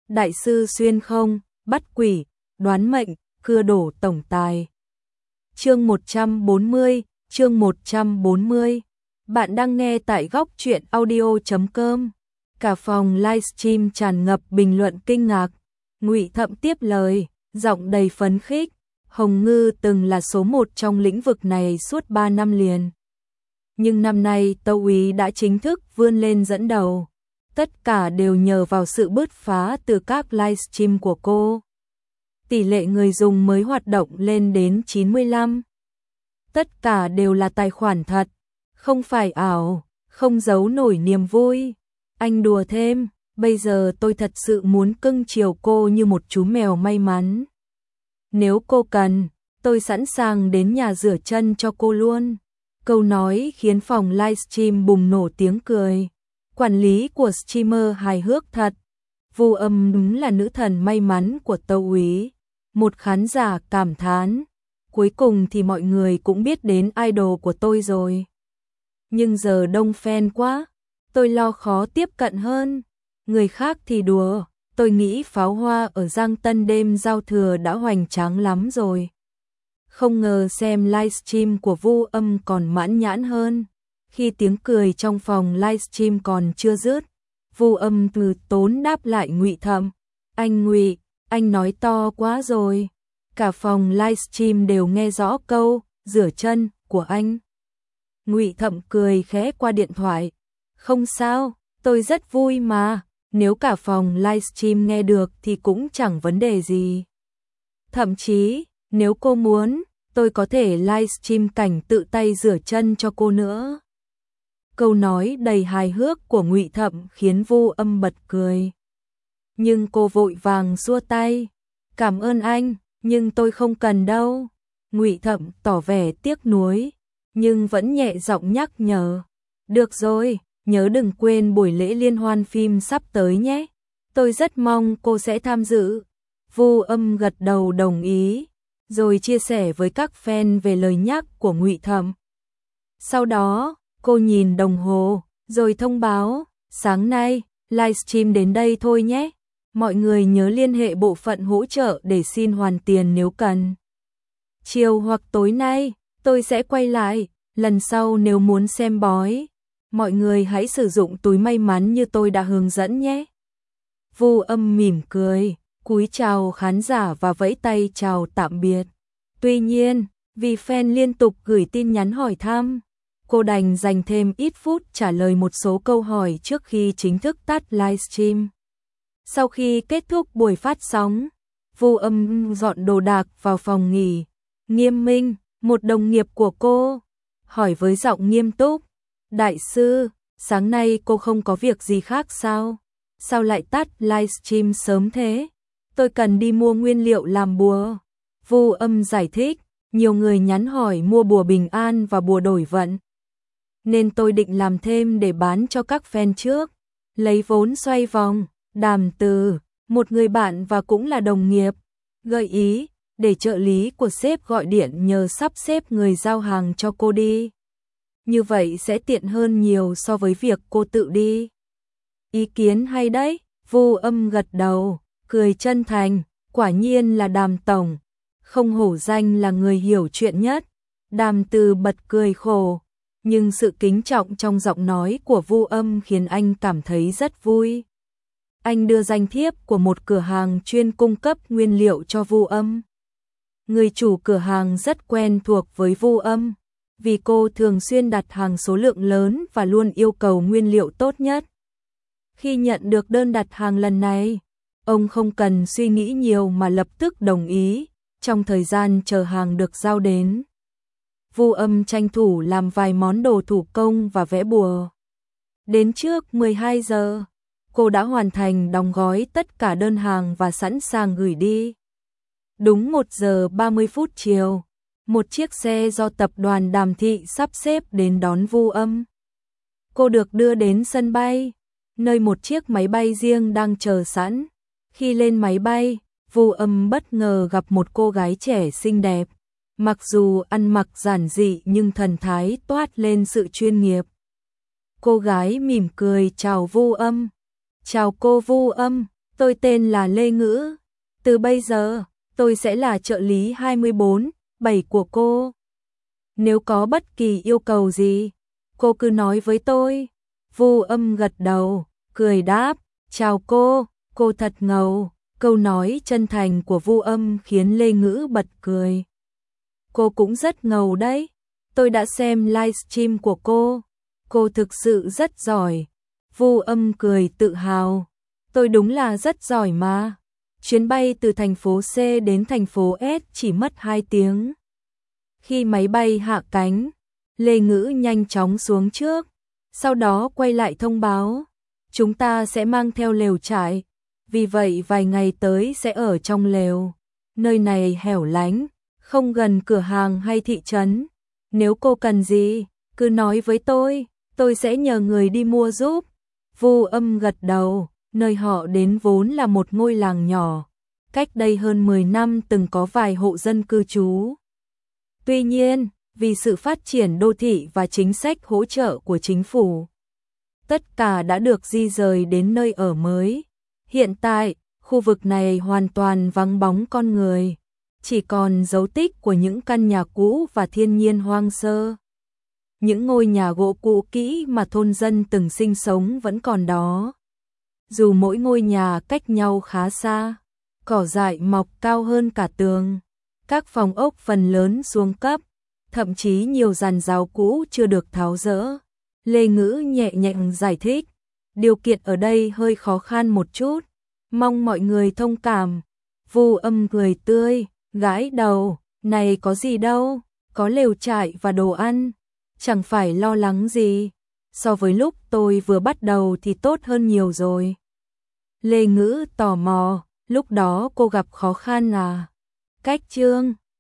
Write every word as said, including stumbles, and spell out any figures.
đại sư xuyên không, bắt quỷ, đoán mệnh, cưa đổ tổng tài. Chương một trăm bốn mươi, chương một trăm bốn mươi. Bạn đang nghe tại góc truyện audio chấm com. Cả phòng livestream tràn ngập bình luận kinh ngạc. Ngụy Thậm tiếp lời, giọng đầy phấn khích. Hồng Ngư từng là số một trong lĩnh vực này suốt ba năm liền. Nhưng năm nay Tâu Úy đã chính thức vươn lên dẫn đầu. Tất cả đều nhờ vào sự bứt phá từ các livestream của cô. Tỷ lệ người dùng mới hoạt động lên đến chín mươi lăm. Tất cả đều là tài khoản thật, không phải ảo, không giấu nổi niềm vui. Anh đùa thêm, bây giờ tôi thật sự muốn cưng chiều cô như một chú mèo may mắn. Nếu cô cần, tôi sẵn sàng đến nhà rửa chân cho cô luôn. Câu nói khiến phòng livestream bùng nổ tiếng cười. Quản lý của streamer hài hước thật. Vu Âm đúng là nữ thần may mắn của Tâu Úy. Một khán giả cảm thán. Cuối cùng thì mọi người cũng biết đến idol của tôi rồi. Nhưng giờ đông fan quá, tôi lo khó tiếp cận hơn. Người khác thì đùa, tôi nghĩ pháo hoa ở Giang Tân đêm giao thừa đã hoành tráng lắm rồi. Không ngờ xem livestream của Vu Âm còn mãn nhãn hơn. Khi tiếng cười trong phòng livestream còn chưa dứt, Vu Âm từ tốn đáp lại Ngụy Thậm. Anh Ngụy, anh nói to quá rồi. Cả phòng livestream đều nghe rõ câu rửa chân của anh. Ngụy Thậm cười khẽ qua điện thoại. Không sao, tôi rất vui mà. Nếu cả phòng livestream nghe được thì cũng chẳng vấn đề gì. Thậm chí, nếu cô muốn, tôi có thể livestream cảnh tự tay rửa chân cho cô nữa. Câu nói đầy hài hước của Ngụy Thậm khiến Vu Âm bật cười. Nhưng cô vội vàng xua tay. Cảm ơn anh, nhưng tôi không cần đâu. Ngụy Thậm tỏ vẻ tiếc nuối, nhưng vẫn nhẹ giọng nhắc nhở. Được rồi, nhớ đừng quên buổi lễ liên hoan phim sắp tới nhé. Tôi rất mong cô sẽ tham dự. Vu Âm gật đầu đồng ý, rồi chia sẻ với các fan về lời nhắc của Ngụy Thậm. Sau đó, cô nhìn đồng hồ, rồi thông báo, sáng nay, livestream đến đây thôi nhé. Mọi người nhớ liên hệ bộ phận hỗ trợ để xin hoàn tiền nếu cần. Chiều hoặc tối nay, tôi sẽ quay lại, lần sau nếu muốn xem bói, mọi người hãy sử dụng túi may mắn như tôi đã hướng dẫn nhé. Vu Âm mỉm cười, cúi chào khán giả và vẫy tay chào tạm biệt. Tuy nhiên, vì fan liên tục gửi tin nhắn hỏi thăm, cô đành dành thêm ít phút trả lời một số câu hỏi trước khi chính thức tắt livestream. Sau khi kết thúc buổi phát sóng, Vu Âm dọn đồ đạc vào phòng nghỉ. Nghiêm Minh, một đồng nghiệp của cô, hỏi với giọng nghiêm túc. Đại sư, sáng nay cô không có việc gì khác sao? Sao lại tắt livestream sớm thế? Tôi cần đi mua nguyên liệu làm bùa. Vu Âm giải thích, nhiều người nhắn hỏi mua bùa bình an và bùa đổi vận. Nên tôi định làm thêm để bán cho các fan trước. Lấy vốn xoay vòng. Đàm Từ, một người bạn và cũng là đồng nghiệp, gợi ý để trợ lý của sếp gọi điện nhờ sắp xếp người giao hàng cho cô đi. Như vậy sẽ tiện hơn nhiều so với việc cô tự đi. Ý kiến hay đấy, Vu Âm gật đầu, cười chân thành, quả nhiên là Đàm tổng, không hổ danh là người hiểu chuyện nhất. Đàm Từ bật cười khổ, nhưng sự kính trọng trong giọng nói của Vu Âm khiến anh cảm thấy rất vui. Anh đưa danh thiếp của một cửa hàng chuyên cung cấp nguyên liệu cho Vu Âm. Người chủ cửa hàng rất quen thuộc với Vu Âm, vì cô thường xuyên đặt hàng số lượng lớn và luôn yêu cầu nguyên liệu tốt nhất. Khi nhận được đơn đặt hàng lần này, ông không cần suy nghĩ nhiều mà lập tức đồng ý, trong thời gian chờ hàng được giao đến. Vu Âm tranh thủ làm vài món đồ thủ công và vẽ bùa. Đến trước mười hai giờ, cô đã hoàn thành đóng gói tất cả đơn hàng và sẵn sàng gửi đi. Đúng một giờ ba mươi phút chiều, một chiếc xe do tập đoàn Đàm Thị sắp xếp đến đón Vu Âm. Cô được đưa đến sân bay, nơi một chiếc máy bay riêng đang chờ sẵn. Khi lên máy bay, Vu Âm bất ngờ gặp một cô gái trẻ xinh đẹp. Mặc dù ăn mặc giản dị nhưng thần thái toát lên sự chuyên nghiệp. Cô gái mỉm cười chào Vu Âm. Chào cô Vu Âm, tôi tên là Lê Ngữ. Từ bây giờ, tôi sẽ là trợ lý hai mươi bốn bảy của cô. Nếu có bất kỳ yêu cầu gì, cô cứ nói với tôi. Vu Âm gật đầu, cười đáp, chào cô, cô thật ngầu. Câu nói chân thành của Vu Âm khiến Lê Ngữ bật cười. Cô cũng rất ngầu đấy. Tôi đã xem livestream của cô. Cô thực sự rất giỏi. Vu Âm cười tự hào. Tôi đúng là rất giỏi mà. Chuyến bay từ thành phố C đến thành phố S chỉ mất hai tiếng. Khi máy bay hạ cánh, Lê Ngữ nhanh chóng xuống trước, sau đó quay lại thông báo, chúng ta sẽ mang theo lều trại, vì vậy vài ngày tới sẽ ở trong lều. Nơi này hẻo lánh, không gần cửa hàng hay thị trấn. Nếu cô cần gì, cứ nói với tôi, tôi sẽ nhờ người đi mua giúp. Vu Âm gật đầu, nơi họ đến vốn là một ngôi làng nhỏ, cách đây hơn mười năm từng có vài hộ dân cư trú. Tuy nhiên, vì sự phát triển đô thị và chính sách hỗ trợ của chính phủ, tất cả đã được di rời đến nơi ở mới. Hiện tại, khu vực này hoàn toàn vắng bóng con người, chỉ còn dấu tích của những căn nhà cũ và thiên nhiên hoang sơ. Những ngôi nhà gỗ cũ kỹ mà thôn dân từng sinh sống vẫn còn đó. Dù mỗi ngôi nhà cách nhau khá xa, cỏ dại mọc cao hơn cả tường, các phòng ốc phần lớn xuống cấp, thậm chí nhiều giàn giáo cũ chưa được tháo dỡ. Lê Ngữ nhẹ nhàng giải thích, điều kiện ở đây hơi khó khăn một chút, mong mọi người thông cảm. Vu Âm cười tươi, gãi đầu, này có gì đâu, có lều trại và đồ ăn, chẳng phải lo lắng gì. So với lúc tôi vừa bắt đầu thì tốt hơn nhiều rồi. Lê Ngữ tò mò, lúc đó cô gặp khó khăn à? Cách Trương